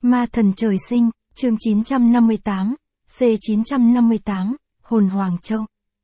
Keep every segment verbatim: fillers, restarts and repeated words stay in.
Ma thần trời sinh, chương chín trăm năm mươi tám, C chín trăm năm mươi tám, Hồn Hoàng Châu.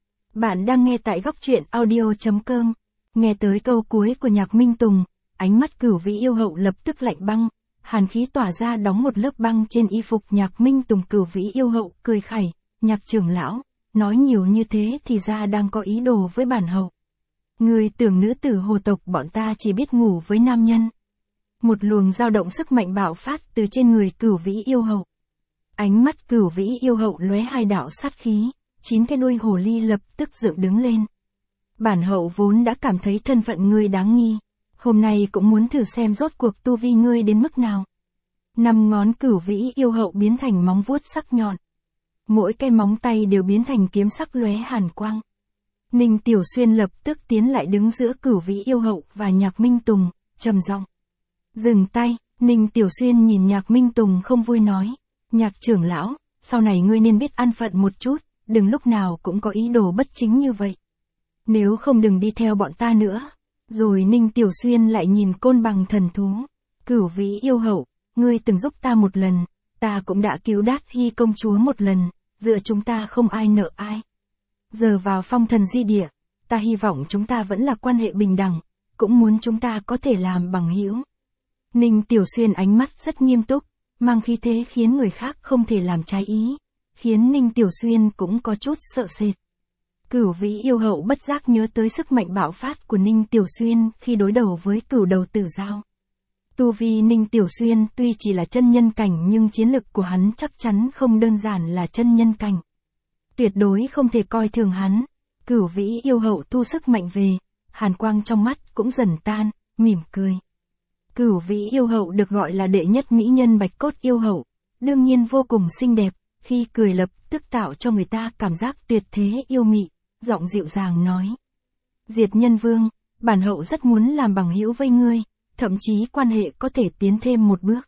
Bạn đang nghe tại góc truyện audio chấm com. Nghe tới câu cuối của Nhạc Minh Tùng, ánh mắt Cửu Vĩ yêu hậu lập tức lạnh băng, hàn khí tỏa ra đóng một lớp băng trên y phục Nhạc Minh Tùng. Cửu Vĩ yêu hậu cười khẩy, Nhạc trưởng lão, nói nhiều như thế thì ra đang có ý đồ với bản hậu. Người tưởng nữ tử hồ tộc bọn ta chỉ biết ngủ với nam nhân. Một luồng dao động sức mạnh bạo phát từ trên người Cửu Vĩ yêu hậu. Ánh mắt Cửu Vĩ yêu hậu lóe hai đạo sát khí, chín cái đuôi hồ ly lập tức dựng đứng lên. Bản hậu vốn đã cảm thấy thân phận ngươi đáng nghi, hôm nay cũng muốn thử xem rốt cuộc tu vi ngươi đến mức nào. Năm ngón Cửu Vĩ yêu hậu biến thành móng vuốt sắc nhọn. Mỗi cái móng tay đều biến thành kiếm sắc lóe hàn quang. Ninh Tiểu Xuyên lập tức tiến lại đứng giữa Cửu Vĩ yêu hậu và Nhạc Minh Tùng, trầm giọng. Dừng tay, Ninh Tiểu Xuyên nhìn Nhạc Minh Tùng không vui nói. Nhạc trưởng lão, sau này ngươi nên biết an phận một chút, đừng lúc nào cũng có ý đồ bất chính như vậy. Nếu không đừng đi theo bọn ta nữa. Rồi Ninh Tiểu Xuyên lại nhìn Côn Bằng thần thú. Cửu Vĩ yêu hậu, ngươi từng giúp ta một lần, ta cũng đã cứu Đát Hy công chúa một lần, giữa chúng ta không ai nợ ai. Giờ vào phong thần di địa, ta hy vọng chúng ta vẫn là quan hệ bình đẳng, cũng muốn chúng ta có thể làm bằng hữu. Ninh Tiểu Xuyên ánh mắt rất nghiêm túc, mang khí thế khiến người khác không thể làm trái ý, khiến Ninh Tiểu Xuyên cũng có chút sợ sệt. Cửu Vĩ yêu hậu bất giác nhớ tới sức mạnh bạo phát của Ninh Tiểu Xuyên khi đối đầu với Cửu Đầu Tử Dao. Tu vi Ninh Tiểu Xuyên tuy chỉ là chân nhân cảnh nhưng chiến lực của hắn chắc chắn không đơn giản là chân nhân cảnh. Tuyệt đối không thể coi thường hắn. Cửu Vĩ yêu hậu thu sức mạnh về, hàn quang trong mắt cũng dần tan, mỉm cười. Cửu Vĩ yêu hậu được gọi là đệ nhất mỹ nhân bạch cốt yêu hậu, đương nhiên vô cùng xinh đẹp, khi cười lập tức tạo cho người ta cảm giác tuyệt thế yêu mị, giọng dịu dàng nói. Diệt Nhân Vương, bản hậu rất muốn làm bằng hữu với ngươi, thậm chí quan hệ có thể tiến thêm một bước.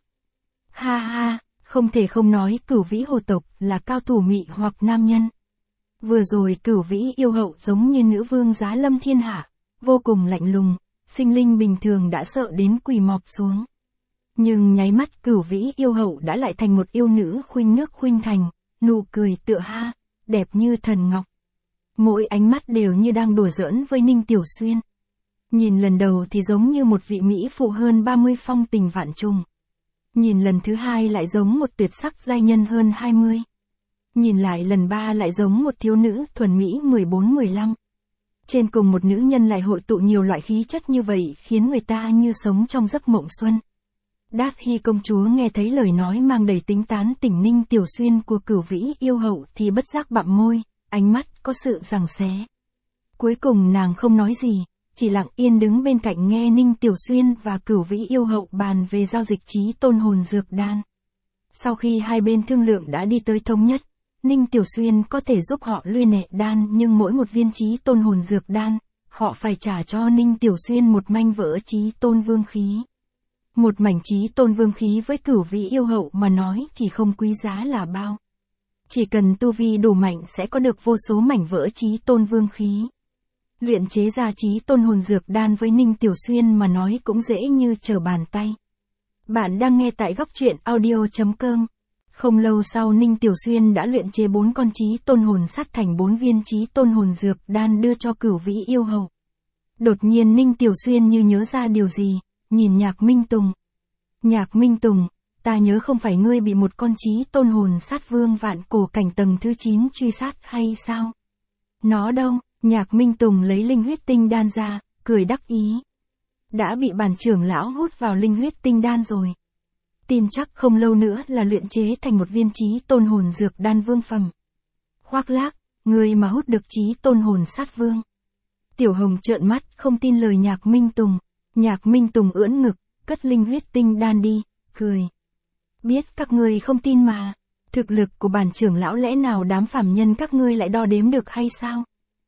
Ha ha, không thể không nói Cửu Vĩ hồ tộc là cao thủ mị hoặc nam nhân. Vừa rồi Cửu Vĩ yêu hậu giống như nữ vương giá lâm thiên hạ, vô cùng lạnh lùng. Sinh linh bình thường đã sợ đến quỳ mọp xuống. Nhưng nháy mắt Cửu Vĩ yêu hậu đã lại thành một yêu nữ khuynh nước khuynh thành, nụ cười tựa ha, đẹp như thần ngọc. Mỗi ánh mắt đều như đang đùa giỡn với Ninh Tiểu Xuyên. Nhìn lần đầu thì giống như một vị mỹ phụ hơn ba mươi phong tình vạn trùng. Nhìn lần thứ hai lại giống một tuyệt sắc giai nhân hơn hai mươi. Nhìn lại lần ba lại giống một thiếu nữ thuần mỹ mười bốn mười lăm. Trên cùng một nữ nhân lại hội tụ nhiều loại khí chất như vậy khiến người ta như sống trong giấc mộng xuân. Đát Hy công chúa nghe thấy lời nói mang đầy tính tán tỉnh Ninh Tiểu Xuyên của Cửu Vĩ yêu hậu thì bất giác bặm môi, ánh mắt có sự giằng xé. Cuối cùng nàng không nói gì, chỉ lặng yên đứng bên cạnh nghe Ninh Tiểu Xuyên và Cửu Vĩ yêu hậu bàn về giao dịch chí tôn hồn dược đan. Sau khi hai bên thương lượng đã đi tới thống nhất, Ninh Tiểu Xuyên có thể giúp họ luyện nệ đan nhưng mỗi một viên chí tôn hồn dược đan, họ phải trả cho Ninh Tiểu Xuyên một manh vỡ chí tôn vương khí. Một mảnh chí tôn vương khí với Cửu Vĩ yêu hậu mà nói thì không quý giá là bao. Chỉ cần tu vi đủ mạnh sẽ có được vô số mảnh vỡ chí tôn vương khí. Luyện chế ra chí tôn hồn dược đan với Ninh Tiểu Xuyên mà nói cũng dễ như trở bàn tay. Bạn đang nghe tại góc truyện audio chấm com. Không lâu sau Ninh Tiểu Xuyên đã luyện chế bốn con chí tôn hồn sắt thành bốn viên chí tôn hồn dược đan đưa cho Cửu Vĩ yêu hậu. Đột nhiên Ninh Tiểu Xuyên như nhớ ra điều gì, nhìn Nhạc Minh Tùng. Nhạc Minh Tùng, ta nhớ không phải ngươi bị một con chí tôn hồn sát vương vạn cổ cảnh tầng thứ chín truy sát hay sao? Nó đâu? Nhạc Minh Tùng lấy linh huyết tinh đan ra, cười đắc ý. Đã bị bản trưởng lão hút vào linh huyết tinh đan rồi. Tin chắc không lâu nữa là luyện chế thành một viên chí tôn hồn dược đan vương phẩm. Khoác lác, người mà hút được chí tôn hồn sát vương. Tiểu Hồng trợn mắt không tin lời Nhạc Minh Tùng. Nhạc Minh Tùng ưỡn ngực, cất linh huyết tinh đan đi, cười. Biết các ngươi không tin mà, thực lực của bản trưởng lão lẽ nào đám phàm nhân các ngươi lại đo đếm được hay sao?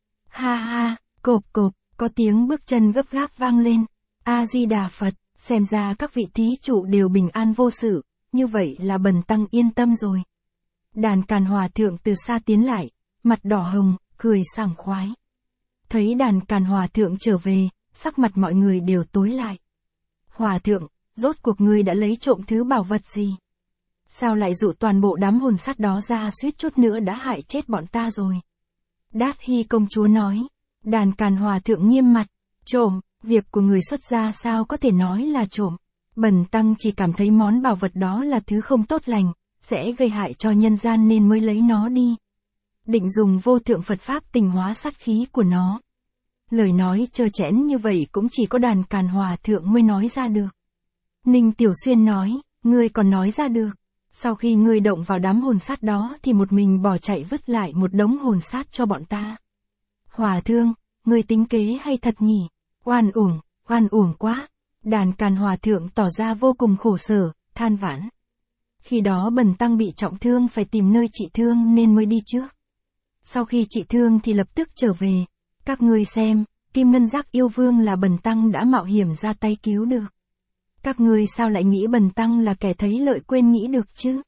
Ha ha, cộp cộp, có tiếng bước chân gấp gáp vang lên. A-di-đà Phật. Xem ra các vị thí chủ đều bình an vô sự, như vậy là bần tăng yên tâm rồi. Đàn Càn Hòa Thượng từ xa tiến lại, mặt đỏ hồng, cười sảng khoái. Thấy Đàn Càn Hòa Thượng trở về, sắc mặt mọi người đều tối lại. Hòa Thượng, rốt cuộc ngươi đã lấy trộm thứ bảo vật gì? Sao lại dụ toàn bộ đám hồn sát đó ra, suýt chút nữa đã hại chết bọn ta rồi. Đát Hy công chúa nói. Đàn Càn Hòa thượng nghiêm mặt. Trộm, việc của người xuất gia sao có thể nói là trộm. Bần tăng chỉ cảm thấy món bảo vật đó là thứ không tốt lành, sẽ gây hại cho nhân gian nên mới lấy nó đi. Định dùng vô thượng Phật Pháp tình hóa sát khí của nó. Lời nói trơ trẽn như vậy cũng chỉ có Đàn Càn Hòa thượng mới nói ra được. Ninh Tiểu Xuyên nói, ngươi còn nói ra được. Sau khi ngươi động vào đám hồn sát đó thì một mình bỏ chạy vứt lại một đống hồn sát cho bọn ta. Hòa thương, ngươi tính kế hay thật nhỉ? Oan uổng, oan uổng quá. Đàn Càn Hòa thượng tỏ ra vô cùng khổ sở, than vãn. Khi đó bần tăng bị trọng thương phải tìm nơi trị thương nên mới đi trước. Sau khi trị thương thì lập tức trở về. Các ngươi xem, Kim Ngân Giác yêu vương là bần tăng đã mạo hiểm ra tay cứu được. Các ngươi sao lại nghĩ bần tăng là kẻ thấy lợi quên nghĩ được chứ?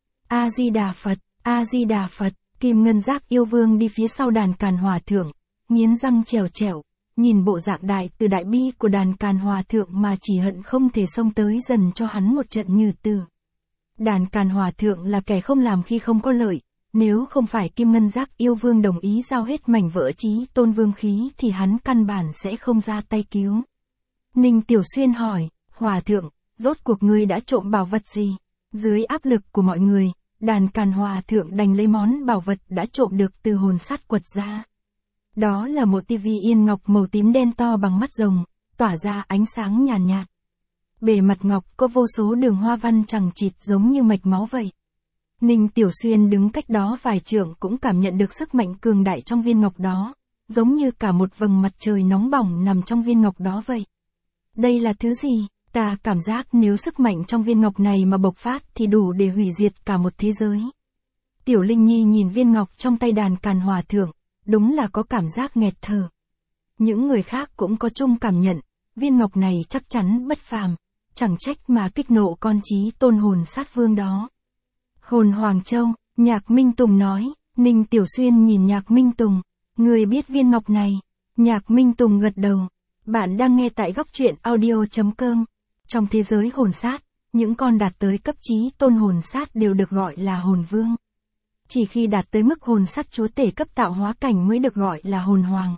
A-di-đà Phật, A-di-đà Phật. Kim Ngân Giác yêu vương đi phía sau Đàn Càn Hòa thượng, nghiến răng trèo trèo, nhìn bộ dạng đại từ đại bi của Đàn Càn Hòa thượng mà chỉ hận không thể xông tới dần cho hắn một trận như tử. Đàn Càn Hòa thượng là kẻ không làm khi không có lợi, nếu không phải Kim Ngân Giác yêu vương đồng ý giao hết mảnh vỡ chí tôn vương khí thì hắn căn bản sẽ không ra tay cứu. Ninh Tiểu Xuyên hỏi, Hòa thượng, rốt cuộc ngươi đã trộm bảo vật gì? Dưới áp lực của mọi người, Đàn Càn Hòa thượng đành lấy món bảo vật đã trộm được từ hồn sát quật ra. Đó là một tivi yên ngọc màu tím đen to bằng mắt rồng, tỏa ra ánh sáng nhàn nhạt, nhạt. Bề mặt ngọc có vô số đường hoa văn chằng chịt giống như mạch máu vậy. Ninh Tiểu Xuyên đứng cách đó vài trượng cũng cảm nhận được sức mạnh cường đại trong viên ngọc đó, giống như cả một vầng mặt trời nóng bỏng nằm trong viên ngọc đó vậy. Đây là thứ gì? Ta cảm giác nếu sức mạnh trong viên ngọc này mà bộc phát thì đủ để hủy diệt cả một thế giới. Tiểu Linh Nhi nhìn viên ngọc trong tay Đàn Càn Hòa thượng, đúng là có cảm giác nghẹt thở. Những người khác cũng có chung cảm nhận, viên ngọc này chắc chắn bất phàm, chẳng trách mà kích nộ con chí tôn hồn sát vương đó. Hồn Hoàng Châu, Nhạc Minh Tùng nói. Ninh Tiểu Xuyên nhìn Nhạc Minh Tùng, người biết viên ngọc này? Nhạc Minh Tùng gật đầu. Bạn đang nghe tại góc truyện audio chấm com. Trong thế giới hồn sát, những con đạt tới cấp chí tôn hồn sát đều được gọi là hồn vương. Chỉ khi đạt tới mức hồn sát chúa tể cấp tạo hóa cảnh mới được gọi là hồn hoàng.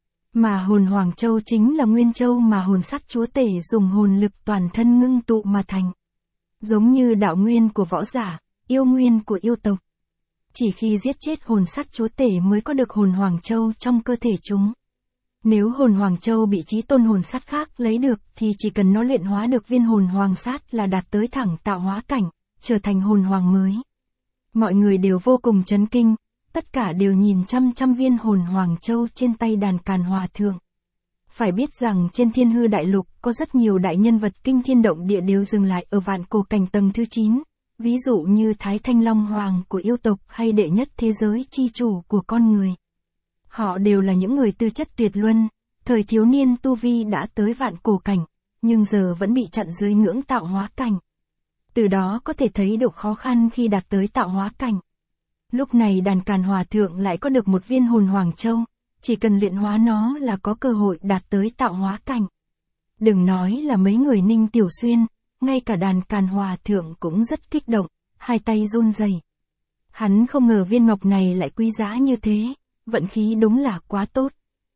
Mà hồn Hoàng Châu chính là nguyên châu mà hồn sát chúa tể dùng hồn lực toàn thân ngưng tụ mà thành. Giống như đạo nguyên của võ giả, yêu nguyên của yêu tộc. Chỉ khi giết chết hồn sát chúa tể mới có được hồn Hoàng Châu trong cơ thể chúng. Nếu hồn Hoàng Châu bị chí tôn hồn sát khác lấy được thì chỉ cần nó luyện hóa được viên hồn hoàng sát là đạt tới thẳng tạo hóa cảnh, trở thành hồn hoàng mới. Mọi người đều vô cùng chấn kinh, tất cả đều nhìn chăm chăm viên hồn Hoàng Châu trên tay Đàn Càn Hòa thượng. Phải biết rằng trên Thiên Hư Đại Lục có rất nhiều đại nhân vật kinh thiên động địa đều dừng lại ở vạn cổ cảnh tầng thứ chín, ví dụ như Thái Thanh Long Hoàng của yêu tộc hay đệ nhất thế giới chi chủ của con người. Họ đều là những người tư chất tuyệt luân, thời thiếu niên tu vi đã tới vạn cổ cảnh, nhưng giờ vẫn bị chặn dưới ngưỡng tạo hóa cảnh. Từ đó có thể thấy độ khó khăn khi đạt tới tạo hóa cảnh. Lúc này Đàn Càn Hòa thượng lại có được một viên hồn Hoàng Châu, chỉ cần luyện hóa nó là có cơ hội đạt tới tạo hóa cảnh. Đừng nói là mấy người Ninh Tiểu Xuyên, ngay cả Đàn Càn Hòa thượng cũng rất kích động, hai tay run rẩy. Hắn không ngờ viên ngọc này lại quý giá như thế, vận khí đúng là quá tốt.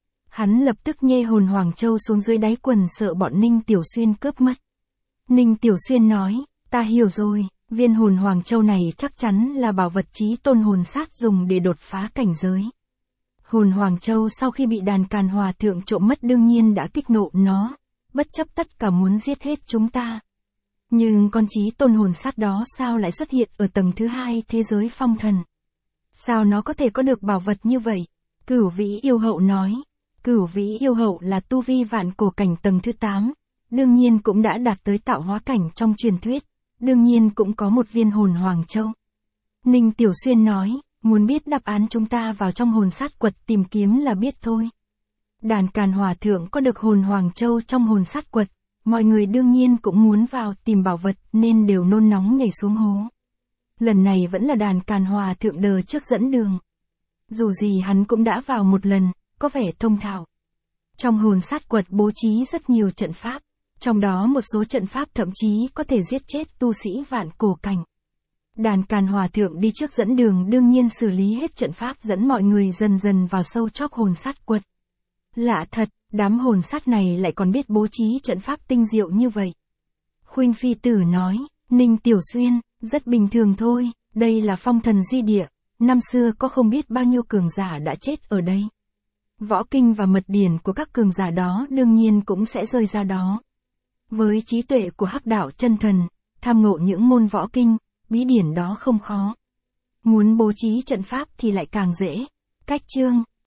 Hắn lập tức nhê hồn Hoàng Châu xuống dưới đáy quần sợ bọn Ninh Tiểu Xuyên cướp mất. Ninh Tiểu Xuyên nói, ta hiểu rồi, viên hồn Hoàng Châu này chắc chắn là bảo vật chí tôn hồn sát dùng để đột phá cảnh giới. Hồn Hoàng Châu sau khi bị Đàn Càn Hòa thượng trộm mất đương nhiên đã kích nộ nó, bất chấp tất cả muốn giết hết chúng ta. Nhưng con chí tôn hồn sát đó sao lại xuất hiện ở tầng thứ hai thế giới phong thần? Sao nó có thể có được bảo vật như vậy? Cửu Vĩ Yêu Hậu nói. Cửu Vĩ Yêu Hậu là tu vi vạn cổ cảnh tầng thứ tám, đương nhiên cũng đã đạt tới tạo hóa cảnh trong truyền thuyết, đương nhiên cũng có một viên hồn Hoàng Châu. Ninh Tiểu Xuyên nói, muốn biết đáp án chúng ta vào trong hồn sát quật tìm kiếm là biết thôi. Đàn Càn Hòa thượng có được hồn Hoàng Châu trong hồn sát quật, mọi người đương nhiên cũng muốn vào tìm bảo vật nên đều nôn nóng nhảy xuống hố. Lần này vẫn là Đàn Càn Hòa thượng đờ trước dẫn đường. Dù gì hắn cũng đã vào một lần, có vẻ thông thạo. Trong hồn sát quật bố trí rất nhiều trận pháp, trong đó một số trận pháp thậm chí có thể giết chết tu sĩ vạn cổ cảnh. Đàn Càn Hòa Thượng đi trước dẫn đường đương nhiên xử lý hết trận pháp dẫn mọi người dần dần vào sâu chóc hồn sát quật. Lạ thật, đám hồn sát này lại còn biết bố trí trận pháp tinh diệu như vậy. Khuynh Phi Tử nói, Ninh Tiểu Xuyên, rất bình thường thôi, đây là phong thần di địa, năm xưa có không biết bao nhiêu cường giả đã chết ở đây. Võ kinh và mật điển của các cường giả đó đương nhiên cũng sẽ rơi ra đó. Với trí tuệ của Hắc Đạo chân thần, tham ngộ những môn võ kinh, bí điển đó không khó. Muốn bố trí trận pháp thì lại càng dễ. Cách chương